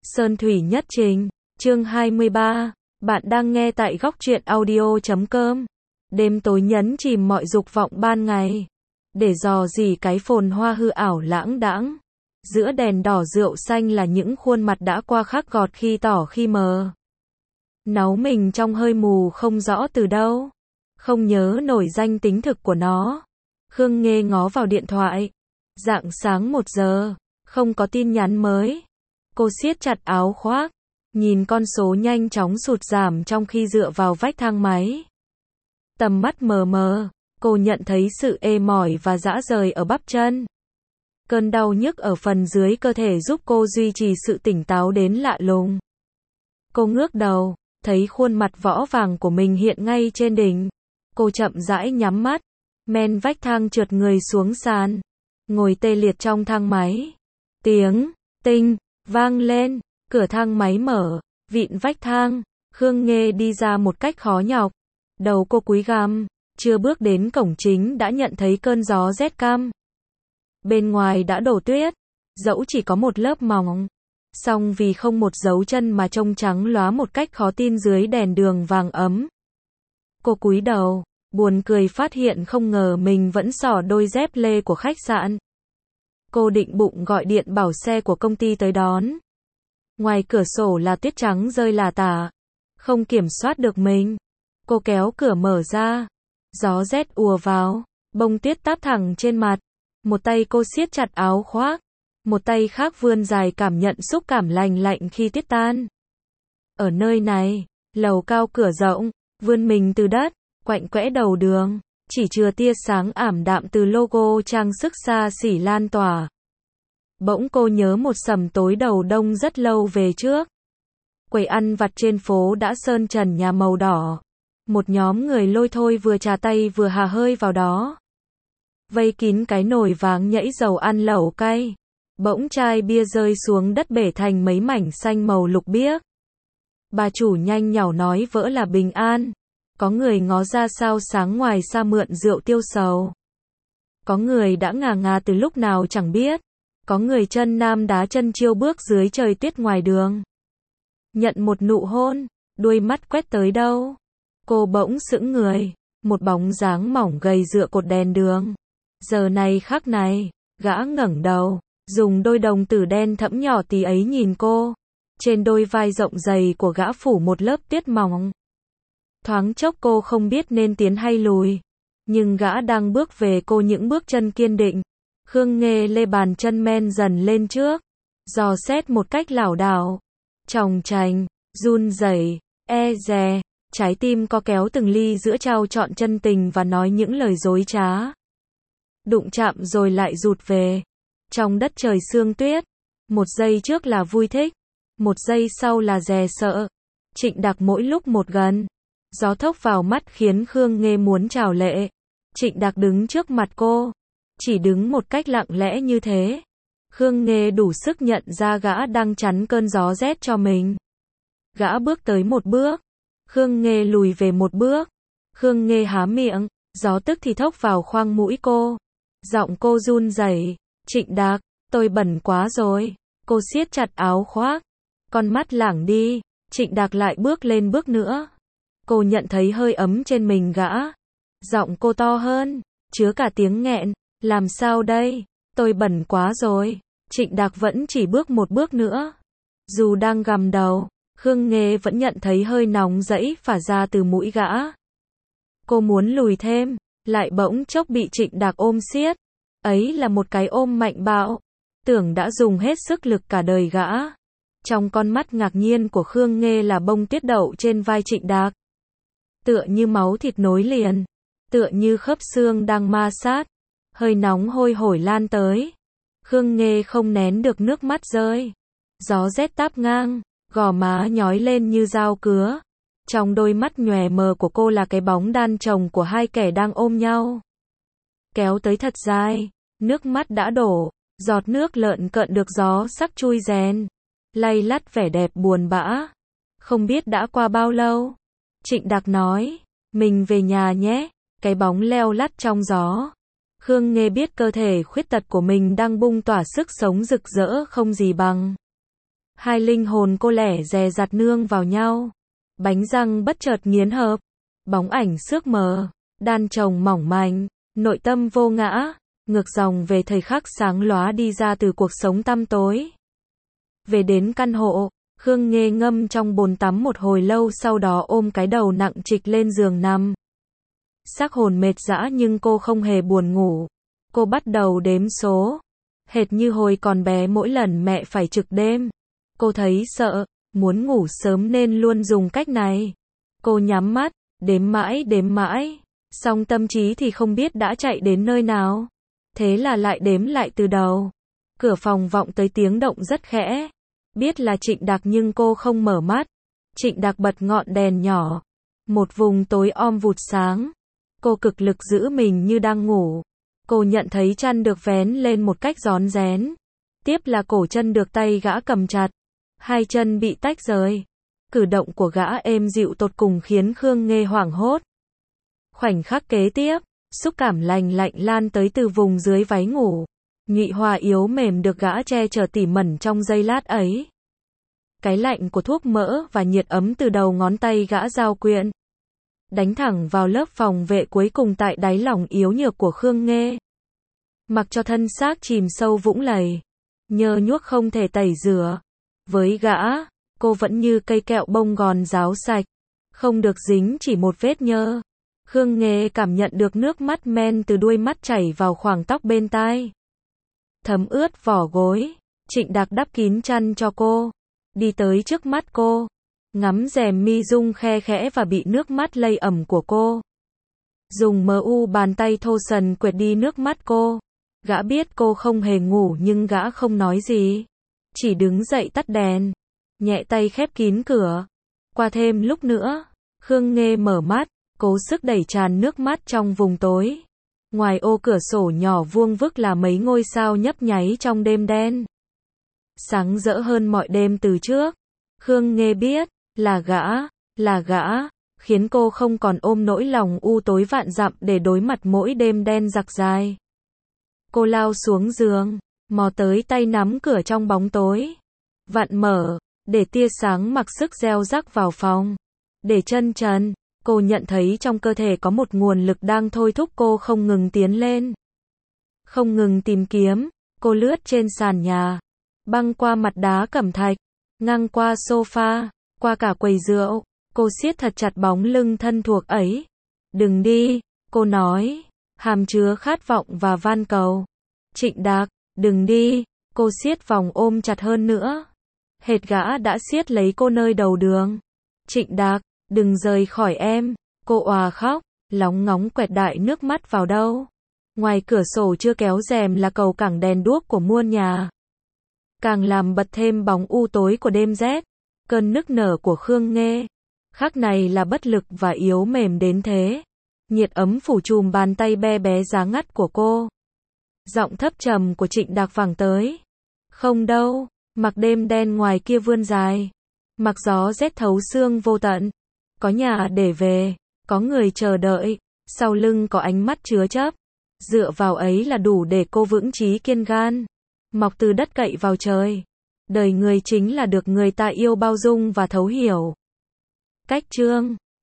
Sơn Thủy Nhất Trình, chương 23. Bạn đang nghe tại góc truyện audio.com. Đêm tối nhấn chìm mọi dục vọng ban ngày, để dò dỉ cái phồn hoa hư ảo lãng đãng. Giữa đèn đỏ rượu xanh là những khuôn mặt đã qua khắc gọt khi tỏ khi mờ. Náu mình trong hơi mù không rõ từ đâu, không nhớ nổi danh tính thực của nó. Khương Nghê ngó vào điện thoại. Rạng sáng 1 giờ, không có tin nhắn mới. Cô siết chặt áo khoác, nhìn con số nhanh chóng sụt giảm trong khi dựa vào vách thang máy. Tầm mắt mờ mờ, cô nhận thấy sự ê mỏi và rã rời ở bắp chân. Cơn đau nhức ở phần dưới cơ thể giúp cô duy trì sự tỉnh táo đến lạ lùng. Cô ngước đầu, thấy khuôn mặt võ vàng của mình hiện ngay trên đỉnh. Cô chậm rãi nhắm mắt, men vách thang trượt người xuống sàn, ngồi tê liệt trong thang máy. Tiếng tinh vang lên, cửa thang máy mở, vịn vách thang, Khương Nghê đi ra một cách khó nhọc. Đầu cô cúi gằm, chưa bước đến cổng chính đã nhận thấy cơn gió rét căm. Bên ngoài đã đổ tuyết, dẫu chỉ có một lớp mỏng, song vì không một dấu chân mà trông trắng lóa một cách khó tin dưới đèn đường vàng ấm. Cô cúi đầu, buồn cười phát hiện không ngờ mình vẫn xỏ đôi dép lê của khách sạn. Cô định bụng gọi điện bảo xe của công ty tới đón. Ngoài cửa sổ là tuyết trắng rơi lả tả, không kiểm soát được mình. Cô kéo cửa mở ra, gió rét ùa vào, bông tuyết táp thẳng trên mặt. Một tay cô siết chặt áo khoác, một tay khác vươn dài cảm nhận xúc cảm lành lạnh khi tuyết tan. Ở nơi này, lầu cao cửa rộng, vươn mình từ đất, quạnh quẽ đầu đường, chỉ chừa tia sáng ảm đạm từ logo trang sức xa xỉ lan tỏa. Bỗng cô nhớ một sầm tối đầu đông rất lâu về trước. Quầy ăn vặt trên phố đã sơn trần nhà màu đỏ. Một nhóm người lôi thôi vừa trà tay vừa hà hơi vào đó. Vây kín cái nồi váng nhảy dầu ăn lẩu cay. Bỗng chai bia rơi xuống đất bể thành mấy mảnh xanh màu lục biếc. Bà chủ nhanh nhảu nói vỡ là bình an. Có người ngó ra sao sáng ngoài xa mượn rượu tiêu sầu. Có người đã ngà ngà từ lúc nào chẳng biết. Có người chân nam đá chân chiêu bước dưới trời tuyết ngoài đường. Nhận một nụ hôn, đuôi mắt quét tới đâu. Cô bỗng sững người, một bóng dáng mỏng gầy dựa cột đèn đường. Giờ này khắc này, gã ngẩng đầu, dùng đôi đồng tử đen thẫm nhỏ tí ấy nhìn cô. Trên đôi vai rộng dày của gã phủ một lớp tuyết mỏng. Thoáng chốc cô không biết nên tiến hay lùi. Nhưng gã đang bước về cô những bước chân kiên định. Khương Nghê lê bàn chân men dần lên trước, dò xét một cách lảo đảo, chòng chành, run rẩy, e dè, trái tim co kéo từng ly giữa trao trọn chân tình và nói những lời dối trá. Đụng chạm rồi lại rụt về. Trong đất trời sương tuyết, một giây trước là vui thích, một giây sau là dè sợ. Trịnh Đạc mỗi lúc một gần. Gió thốc vào mắt khiến Khương Nghê muốn trào lệ. Trịnh Đạc đứng trước mặt cô. Chỉ đứng một cách lặng lẽ như thế. Khương Nghê đủ sức nhận ra gã đang chắn cơn gió rét cho mình. Gã bước tới một bước. Khương Nghê lùi về một bước. Khương Nghê há miệng, gió tức thì thốc vào khoang mũi cô. Giọng cô run rẩy. Trịnh Đạc, tôi bẩn quá rồi. Cô siết chặt áo khoác. Con mắt lảng đi. Trịnh Đạc lại bước lên bước nữa. Cô nhận thấy hơi ấm trên mình gã. Giọng cô to hơn, chứa cả tiếng nghẹn. Làm sao đây? Tôi bẩn quá rồi. Trịnh Đạc vẫn chỉ bước một bước nữa. Dù đang gằm đầu, Khương Nghê vẫn nhận thấy hơi nóng rẫy phả ra từ mũi gã. Cô muốn lùi thêm, lại bỗng chốc bị Trịnh Đạc ôm siết. Ấy là một cái ôm mạnh bạo, tưởng đã dùng hết sức lực cả đời gã. Trong con mắt ngạc nhiên của Khương Nghê là bông tuyết đậu trên vai Trịnh Đạc. Tựa như máu thịt nối liền, tựa như khớp xương đang ma sát. Hơi nóng hôi hổi lan tới. Khương Nghê không nén được nước mắt rơi. Gió rét táp ngang, gò má nhói lên như dao cứa. Trong đôi mắt nhòe mờ của cô là cái bóng đan chồng của hai kẻ đang ôm nhau. Kéo tới thật dài, nước mắt đã đổ, giọt nước lợn cợn được gió sắc chui rèn, lay lắt vẻ đẹp buồn bã. Không biết đã qua bao lâu. Trịnh Đạc nói, mình về nhà nhé. Cái bóng leo lắt trong gió. Khương Nghê biết cơ thể khuyết tật của mình đang bung tỏa sức sống rực rỡ không gì bằng. Hai linh hồn cô lẻ dè dặt nương vào nhau. Bánh răng bất chợt nghiến hợp. Bóng ảnh xước mờ. Đan chồng mỏng manh. Nội tâm vô ngã. Ngược dòng về thời khắc sáng lóa đi ra từ cuộc sống tăm tối. Về đến căn hộ, Khương Nghê ngâm trong bồn tắm một hồi lâu, sau đó ôm cái đầu nặng trịch lên giường nằm. Xác hồn mệt dã nhưng cô không hề buồn ngủ. Cô bắt đầu đếm số. Hệt như hồi còn bé mỗi lần mẹ phải trực đêm. Cô thấy sợ, muốn ngủ sớm nên luôn dùng cách này. Cô nhắm mắt, đếm mãi, song tâm trí thì không biết đã chạy đến nơi nào. Thế là lại đếm lại từ đầu. Cửa phòng vọng tới tiếng động rất khẽ. Biết là Trịnh Đạc nhưng cô không mở mắt. Trịnh Đạc bật ngọn đèn nhỏ. Một vùng tối om vụt sáng. Cô cực lực giữ mình như đang ngủ. Cô nhận thấy chăn được vén lên một cách rón rén. Tiếp là cổ chân được tay gã cầm chặt. Hai chân bị tách rời. Cử động của gã êm dịu tột cùng khiến Khương Nghê hoảng hốt. Khoảnh khắc kế tiếp, xúc cảm lành lạnh lan tới từ vùng dưới váy ngủ. Nhụy hoa yếu mềm được gã che chở tỉ mẩn trong giây lát ấy. Cái lạnh của thuốc mỡ và nhiệt ấm từ đầu ngón tay gã giao quyện. Đánh thẳng vào lớp phòng vệ cuối cùng tại đáy lòng yếu nhược của Khương Nghê. Mặc cho thân xác chìm sâu vũng lầy. Nhơ nhuốc không thể tẩy rửa. Với gã, cô vẫn như cây kẹo bông gòn ráo sạch. Không được dính chỉ một vết nhơ. Khương Nghê cảm nhận được nước mắt men từ đuôi mắt chảy vào khoảng tóc bên tai. Thấm ướt vỏ gối. Trịnh Đạc đắp kín chăn cho cô. Đi tới trước mắt cô. Ngắm rèm mi rung khe khẽ và bị nước mắt lây ẩm của cô. Dùng bàn tay thô sần quệt đi nước mắt cô. Gã biết cô không hề ngủ nhưng gã không nói gì. Chỉ đứng dậy tắt đèn. Nhẹ tay khép kín cửa. Qua thêm lúc nữa, Khương Nghê mở mắt, cố sức đẩy tràn nước mắt trong vùng tối. Ngoài ô cửa sổ nhỏ vuông vức là mấy ngôi sao nhấp nháy trong đêm đen. Sáng rỡ hơn mọi đêm từ trước. Khương Nghê biết, là gã, khiến cô không còn ôm nỗi lòng u tối vạn dặm để đối mặt mỗi đêm đen giặc dài. Cô lao xuống giường, mò tới tay nắm cửa trong bóng tối. Vặn mở, để tia sáng mặc sức reo rắc vào phòng. Để chân trần, cô nhận thấy trong cơ thể có một nguồn lực đang thôi thúc cô không ngừng tiến lên. Không ngừng tìm kiếm, cô lướt trên sàn nhà. Băng qua mặt đá cẩm thạch, ngang qua sofa, qua cả quầy rượu. Cô siết thật chặt bóng lưng thân thuộc ấy. Đừng đi, cô nói, hàm chứa khát vọng và van cầu. Trịnh Đạc, đừng đi, cô siết vòng ôm chặt hơn nữa. Hệt gã đã siết lấy cô nơi đầu đường. Trịnh Đạc, đừng rời khỏi em, cô òa khóc, lóng ngóng quẹt đại nước mắt vào đâu. Ngoài cửa sổ chưa kéo rèm là cầu cảng đèn đuốc của muôn nhà. Càng làm bật thêm bóng u tối của đêm rét. Cơn nức nở của Khương Nghê. Khác này là bất lực và yếu mềm đến thế. Nhiệt ấm phủ trùm bàn tay be bé giá ngắt của cô. Giọng thấp trầm của Trịnh Đạc vẳng tới. Không đâu, mặc đêm đen ngoài kia vươn dài. Mặc gió rét thấu xương vô tận. Có nhà để về, có người chờ đợi. Sau lưng có ánh mắt chứa chấp. Dựa vào ấy là đủ để cô vững chí kiên gan. Mọc từ đất cậy vào trời. Đời người chính là được người ta yêu bao dung và thấu hiểu. Cách chương